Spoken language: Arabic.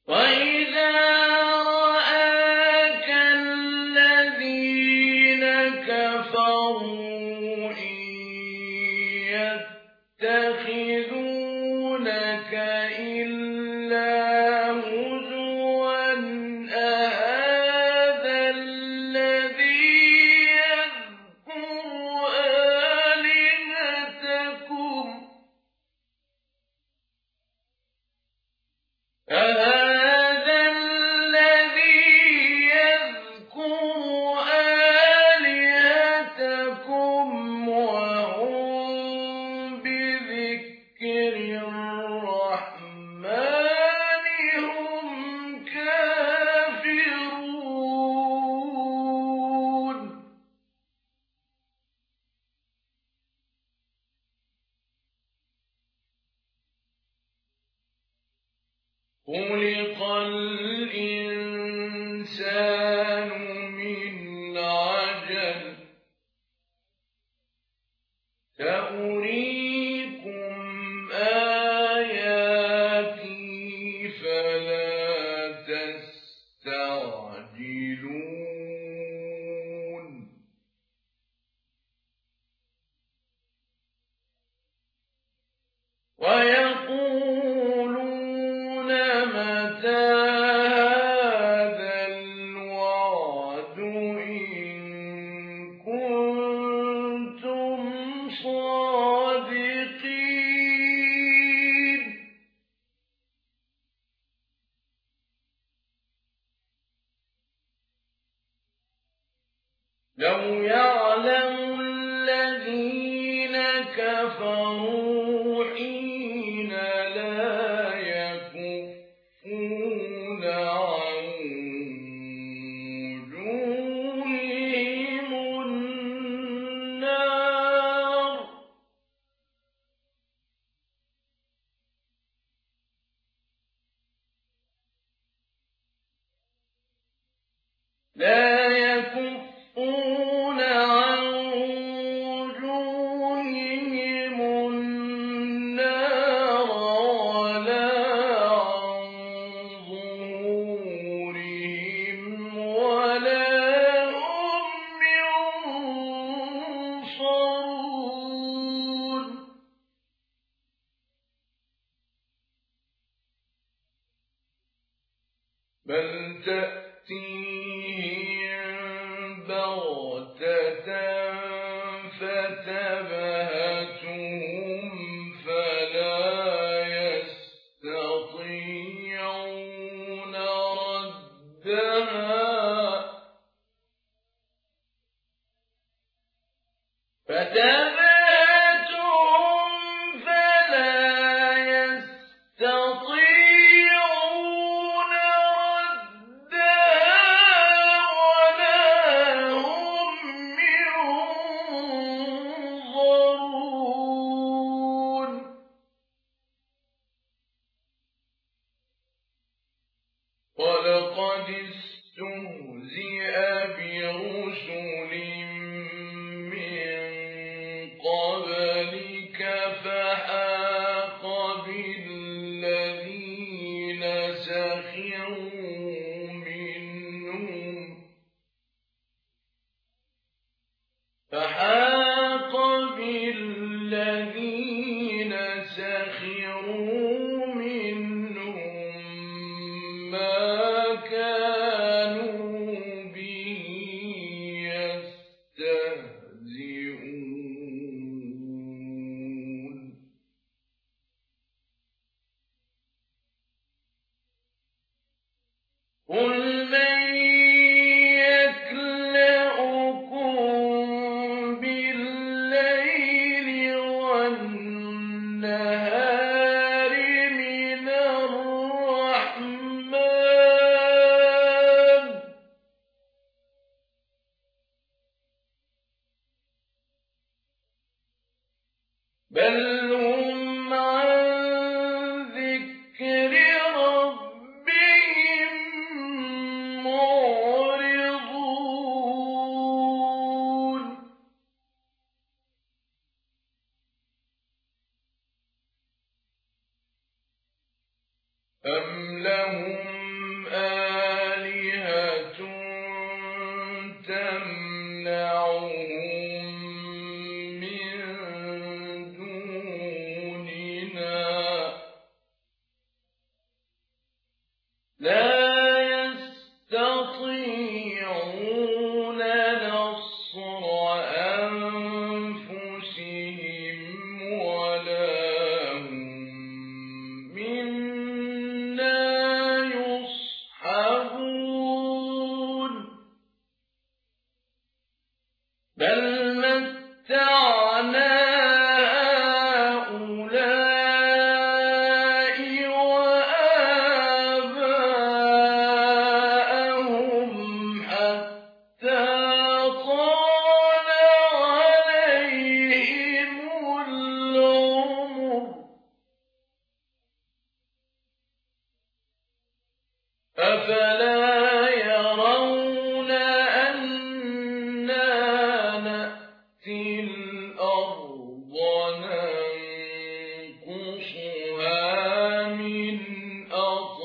وَإِذَا رَآكَ الَّذِينَ كَفَرُوا إِن يَتَّخِذُونَكَ إِلَّا هُزُوًا أَهَٰذَا الَّذِي يَذْكُرُ آلِهَتَكُمْ وَهُم بِذِكْرِ الرَّحْمَٰنِ هُمْ كَافِرُونَ خُلِقَ الْإِنسَانُ مِنْ عَجَلٍ ۚ سَأُرِيكُمْ آيَاتِي فَلَا تَسْتَعْجِلُونِ وَيَقُولُونَ مَتَىٰ هَٰذَا الْوَعْدُ إِن كُنتُمْ صَادِقِينَ لَوْ يَعْلَمُ الَّذِينَ كَفَرُوا حِينَ لَا يَكُفُّونَ عَن وُجُوهِهِمُ النَّارَ وَلَا عَن ظُهُورِهِمْ وَلَا هُمْ يُنصَرُونَ بَلْ تَأْتِيهِم بَغْتَةً فَتَبْهَتُهُمْ فَلَا يَسْتَطِيعُونَ رَدَّهَا وَلَا هُمْ يُنظَرُونَ وَلَقَدِ اسْتُهْزِئَ بِرُسُلٍ مِّن قَبْلِكَ فَحَاقَ بِالَّذِينَ سَخِرُوا مِنْهُم مَّا كَانُوا بِهِ يَسْتَهْزِئُونَ قُلْ مَن يَكْلَؤُكُم بِاللَّيْلِ وَالنَّهَارِ مِنَ الرَّحْمَٰنِ ۗ بَلْ هُمْ عَن ذِكْرِ رَبِّهِم مُّعْرِضُونَ أَمْ لَهُمْ آلهة تمنعهم من دوننا لا يستطيعون نصر أنفسهم ولا هم منا يصحبون بل متعنا هؤلاء وآباءهم حتى طال عليهم العمر أفلا يرون أنا نأتي الأرض ننقصها من أطرافها